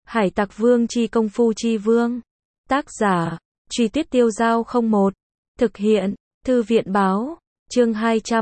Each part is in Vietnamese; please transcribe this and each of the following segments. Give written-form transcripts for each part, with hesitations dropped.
Hải Tặc Vương chi công phu chi vương. Tác giả, Truy Tuyết Tiêu Giao 01. Thực hiện, Thư viện báo, chương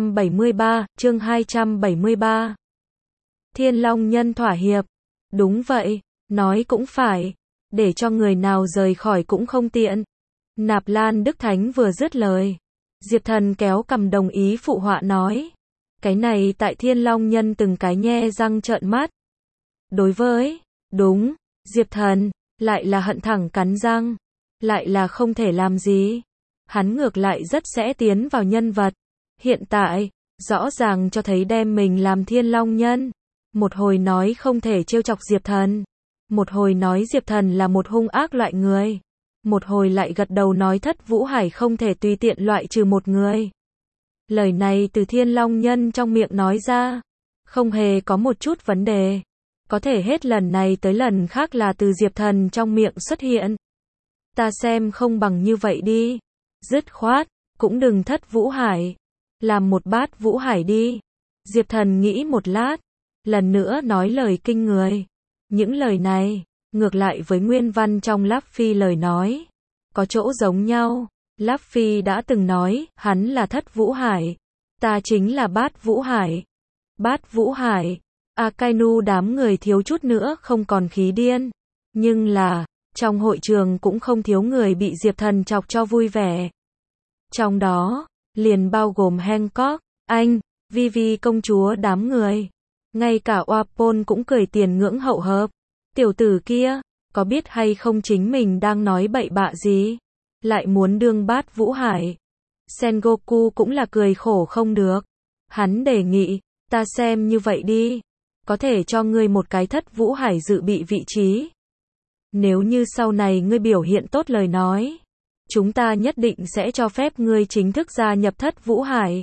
273. Thiên Long Nhân thỏa hiệp. Đúng vậy, nói cũng phải, để cho người nào rời khỏi cũng không tiện. Nạp Lan Đức Thánh vừa dứt lời, Diệp Thần kéo cằm đồng ý phụ họa nói. Cái này tại Thiên Long Nhân từng cái nhe răng trợn mắt. Đối với, đúng, Diệp Thần, lại là hận thẳng cắn răng, lại là không thể làm gì. Hắn ngược lại rất sẽ tiến vào nhân vật. Hiện tại, rõ ràng cho thấy đem mình làm Thiên Long Nhân. Một hồi nói không thể trêu chọc Diệp Thần. Một hồi nói Diệp Thần là một hung ác loại người. Một hồi lại gật đầu nói Thất Vũ Hải không thể tùy tiện loại trừ một người. Lời này từ Thiên Long Nhân trong miệng nói ra, không hề có một chút vấn đề. Có thể hết lần này tới lần khác là từ Diệp Thần trong miệng xuất hiện. Ta xem không bằng như vậy đi. Dứt khoát, cũng đừng Thất Vũ Hải. Làm một bát Vũ Hải đi. Diệp Thần nghĩ một lát, lần nữa nói lời kinh người. Những lời này, ngược lại với nguyên văn trong Láp Phi lời nói, có chỗ giống nhau. Láp Phi đã từng nói, hắn là Thất Vũ Hải. Ta chính là Bát Vũ Hải. Bát Vũ Hải. Akainu đám người thiếu chút nữa không còn khí điên. Nhưng là, trong hội trường cũng không thiếu người bị Diệp Thần chọc cho vui vẻ. Trong đó, liền bao gồm Hancock, anh, Vivi công chúa đám người. Ngay cả Wapol cũng cười tiền ngưỡng hậu hợp. Tiểu tử kia, có biết hay không chính mình đang nói bậy bạ gì? Lại muốn đương Bát Vũ Hải. Sengoku cũng là cười khổ không được. Hắn đề nghị, ta xem như vậy đi. Có thể cho ngươi một cái Thất Vũ Hải dự bị vị trí. Nếu như sau này ngươi biểu hiện tốt lời nói, chúng ta nhất định sẽ cho phép ngươi chính thức gia nhập Thất Vũ Hải.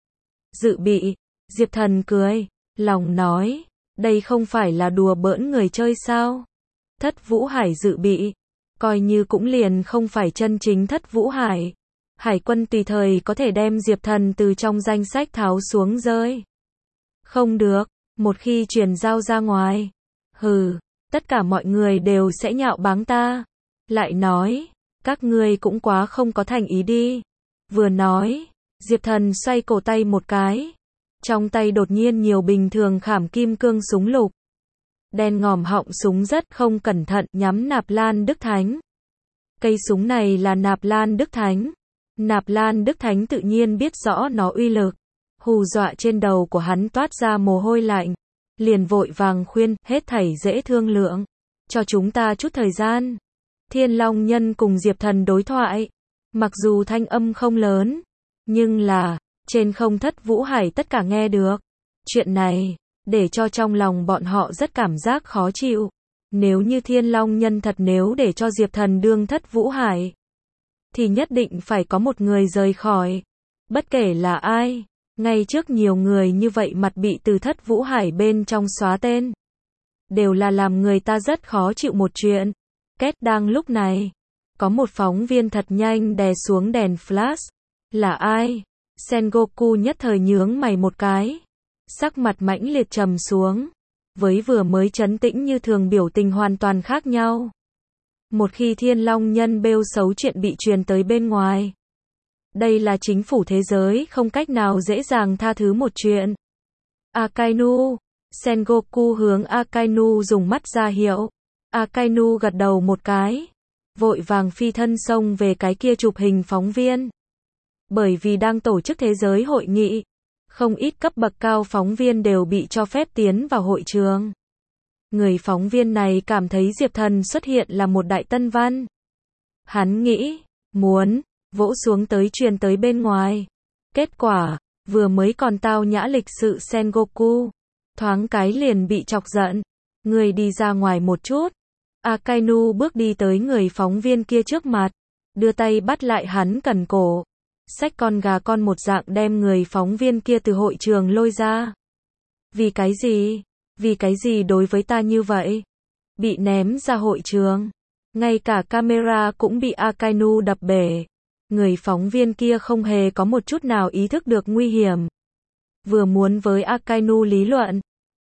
Dự bị, Diệp Thần cười, lòng nói, đây không phải là đùa bỡn người chơi sao? Thất Vũ Hải dự bị, coi như cũng liền không phải chân chính Thất Vũ Hải. Hải quân tùy thời có thể đem Diệp Thần từ trong danh sách tháo xuống rơi. Không được, một khi truyền giao ra ngoài, tất cả mọi người đều sẽ nhạo báng ta. Lại nói, các ngươi cũng quá không có thành ý đi. Vừa nói, Diệp Thần xoay cổ tay một cái. Trong tay đột nhiên nhiều bình thường khảm kim cương súng lục. Đen ngòm họng súng rất không cẩn thận nhắm Nạp Lan Đức Thánh. Cây súng này là Nạp Lan Đức Thánh. Nạp Lan Đức Thánh tự nhiên biết rõ nó uy lực. Hù dọa trên đầu của hắn toát ra mồ hôi lạnh. Liền vội vàng khuyên, hết thảy dễ thương lượng. Cho chúng ta chút thời gian. Thiên Long Nhân cùng Diệp Thần đối thoại. Mặc dù thanh âm không lớn, nhưng là, trên không Thất Vũ Hải tất cả nghe được. Chuyện này, để cho trong lòng bọn họ rất cảm giác khó chịu. Nếu như Thiên Long Nhân thật nếu để cho Diệp Thần đương Thất Vũ Hải, thì nhất định phải có một người rời khỏi. Bất kể là ai, ngay trước nhiều người như vậy mặt bị từ Thất Vũ Hải bên trong xóa tên. Đều là làm người ta rất khó chịu một chuyện. Kết đang lúc này, có một phóng viên thật nhanh đè xuống đèn flash. Là ai? Sengoku nhất thời nhướng mày một cái. Sắc mặt mãnh liệt trầm xuống. Với vừa mới trấn tĩnh như thường biểu tình hoàn toàn khác nhau. Một khi Thiên Long Nhân bêu xấu chuyện bị truyền tới bên ngoài. Đây là chính phủ thế giới không cách nào dễ dàng tha thứ một chuyện. Akainu. Sengoku hướng Akainu dùng mắt ra hiệu. Akainu gật đầu một cái. Vội vàng phi thân xông về cái kia chụp hình phóng viên. Bởi vì đang tổ chức thế giới hội nghị, không ít cấp bậc cao phóng viên đều bị cho phép tiến vào hội trường. Người phóng viên này cảm thấy Diệp Thần xuất hiện là một đại tân văn. Hắn nghĩ, muốn, vỗ xuống tới truyền tới bên ngoài. Kết quả, vừa mới còn tao nhã lịch sự Sengoku, thoáng cái liền bị chọc giận. Người đi ra ngoài một chút. Akainu bước đi tới người phóng viên kia trước mặt, đưa tay bắt lại hắn cần cổ. Xách con gà con một dạng đem người phóng viên kia từ hội trường lôi ra. Vì cái gì? Vì cái gì đối với ta như vậy? Bị ném ra hội trường. Ngay cả camera cũng bị Akainu đập bể. Người phóng viên kia không hề có một chút nào ý thức được nguy hiểm. Vừa muốn với Akainu lý luận,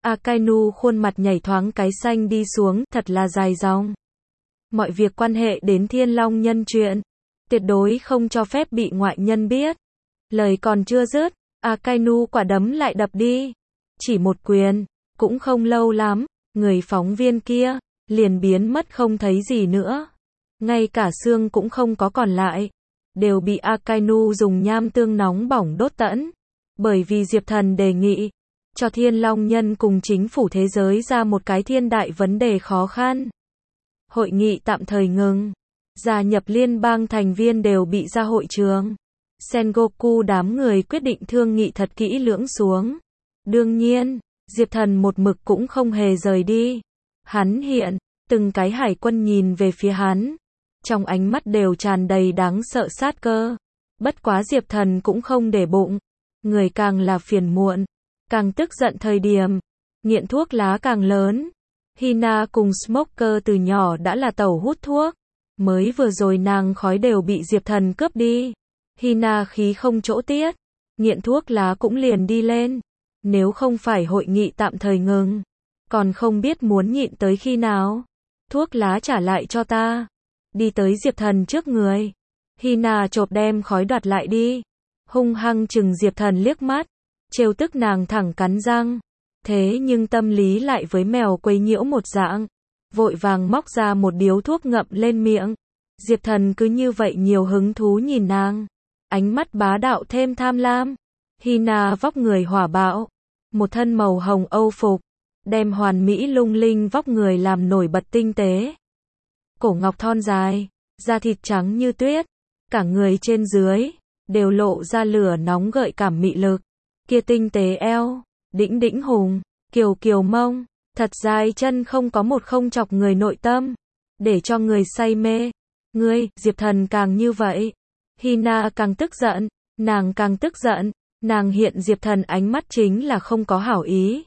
Akainu khuôn mặt nhảy thoáng cái xanh đi xuống, thật là dài dòng. Mọi việc quan hệ đến Thiên Long Nhân chuyện, tuyệt đối không cho phép bị ngoại nhân biết. Lời còn chưa dứt, Akainu quả đấm lại đập đi. Chỉ một quyền, cũng không lâu lắm, người phóng viên kia liền biến mất không thấy gì nữa. Ngay cả xương cũng không có còn lại, đều bị Akainu dùng nham tương nóng bỏng đốt tận. Bởi vì Diệp Thần đề nghị cho Thiên Long Nhân cùng chính phủ thế giới ra một cái thiên đại vấn đề khó khăn. Hội nghị tạm thời ngừng. Gia nhập liên bang thành viên đều bị ra hội trường. Sengoku đám người quyết định thương nghị thật kỹ lưỡng xuống. Đương nhiên, Diệp Thần một mực cũng không hề rời đi. Hắn hiện, từng cái hải quân nhìn về phía hắn. Trong ánh mắt đều tràn đầy đáng sợ sát cơ. Bất quá Diệp Thần cũng không để bụng. Người càng là phiền muộn, càng tức giận thời điểm, nghiện thuốc lá càng lớn. Hina cùng Smoker từ nhỏ đã là tẩu hút thuốc. Mới vừa rồi nàng khói đều bị Diệp Thần cướp đi. Hina khí không chỗ tiết, nghiện thuốc lá cũng liền đi lên. Nếu không phải hội nghị tạm thời ngừng, còn không biết muốn nhịn tới khi nào. Thuốc lá trả lại cho ta. Đi tới Diệp Thần trước người. Hina chộp đem khói đoạt lại đi. Hung hăng chừng Diệp Thần liếc mắt. Trêu tức nàng thẳng cắn răng. Thế nhưng tâm lý lại với mèo quấy nhiễu một dạng. Vội vàng móc ra một điếu thuốc ngậm lên miệng. Diệp Thần cứ như vậy nhiều hứng thú nhìn nàng. Ánh mắt bá đạo thêm tham lam. Hina vóc người hỏa bạo. Một thân màu hồng âu phục. Đem hoàn mỹ lung linh vóc người làm nổi bật tinh tế. Cổ ngọc thon dài. Da thịt trắng như tuyết. Cả người trên dưới đều lộ ra lửa nóng gợi cảm mị lực. Kia tinh tế eo, đĩnh đĩnh hùng, kiều kiều mông, thật dài chân không có một không chọc người nội tâm, để cho người say mê. Ngươi, Diệp Thần càng như vậy. Hina càng tức giận, nàng càng tức giận, nàng hiện Diệp Thần ánh mắt chính là không có hảo ý.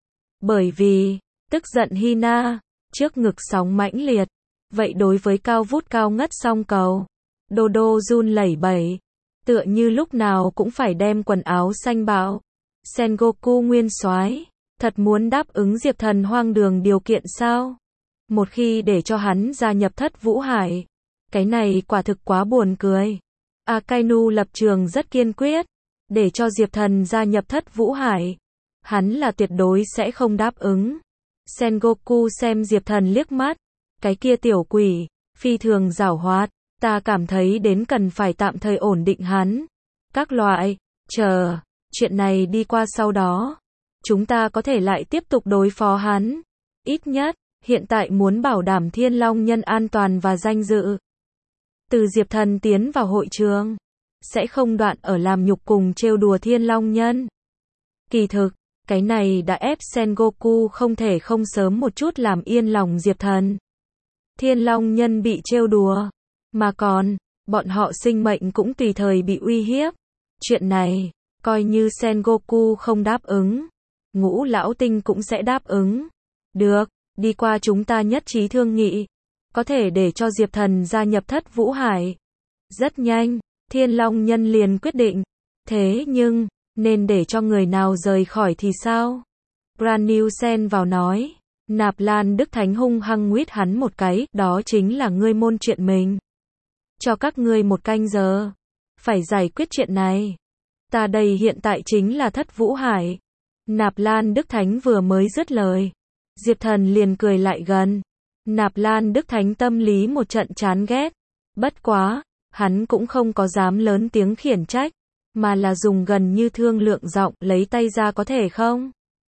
Bởi vì, tức giận Hina, trước ngực sóng mãnh liệt, vậy đối với cao vút cao ngất song cầu, đô đô run lẩy bẩy. Tựa như lúc nào cũng phải đem quần áo xanh bạo. Sengoku nguyên soái, thật muốn đáp ứng Diệp Thần hoang đường điều kiện sao? Một khi để cho hắn gia nhập Thất Vũ Hải, cái này quả thực quá buồn cười. Akainu lập trường rất kiên quyết, để cho Diệp Thần gia nhập Thất Vũ Hải, hắn là tuyệt đối sẽ không đáp ứng. Sengoku xem Diệp Thần liếc mắt, cái kia tiểu quỷ, phi thường giảo hoạt. Ta cảm thấy đến cần phải tạm thời ổn định hắn. Các loại, chờ, chuyện này đi qua sau đó. Chúng ta có thể lại tiếp tục đối phó hắn. Ít nhất, hiện tại muốn bảo đảm Thiên Long Nhân an toàn và danh dự. Từ Diệp Thần tiến vào hội trường, sẽ không đoạn ở làm nhục cùng trêu đùa Thiên Long Nhân. Kỳ thực, cái này đã ép Sengoku không thể không sớm một chút làm yên lòng Diệp Thần. Thiên Long Nhân bị trêu đùa. Mà còn, bọn họ sinh mệnh cũng tùy thời bị uy hiếp. Chuyện này, coi như Sengoku không đáp ứng, Ngũ Lão Tinh cũng sẽ đáp ứng. Được, đi qua chúng ta nhất trí thương nghị. Có thể để cho Diệp Thần gia nhập Thất Vũ Hải. Rất nhanh, Thiên Long Nhân liền quyết định. Thế nhưng, nên để cho người nào rời khỏi thì sao? Brand xen vào nói. Nạp Lan Đức Thánh hung hăng nguyết hắn một cái, đó chính là ngươi môn chuyện mình. Cho các ngươi 1 canh giờ. Phải giải quyết chuyện này. Ta đây hiện tại chính là Thất Vũ Hải. Nạp Lan Đức Thánh vừa mới dứt lời. Diệp Thần liền cười lại gần. Nạp Lan Đức Thánh tâm lý một trận chán ghét. Bất quá, hắn cũng không có dám lớn tiếng khiển trách. Mà là dùng gần như thương lượng giọng lấy tay ra có thể không?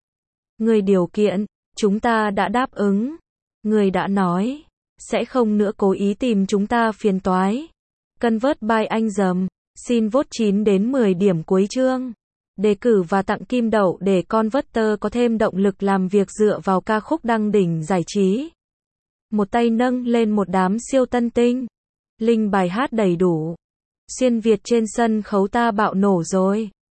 Người điều kiện, chúng ta đã đáp ứng. Người đã nói. Sẽ không nữa cố ý tìm chúng ta phiền toái. Convert by anh dầm. Xin vote 9 đến 10 điểm cuối chương. Đề cử và tặng kim đậu để Converter có thêm động lực làm việc dựa vào ca khúc đăng đỉnh giải trí. Một tay nâng lên một đám siêu tân tinh. Link bài hát đầy đủ. Xuyên Việt trên sân khấu ta bạo nổ rồi.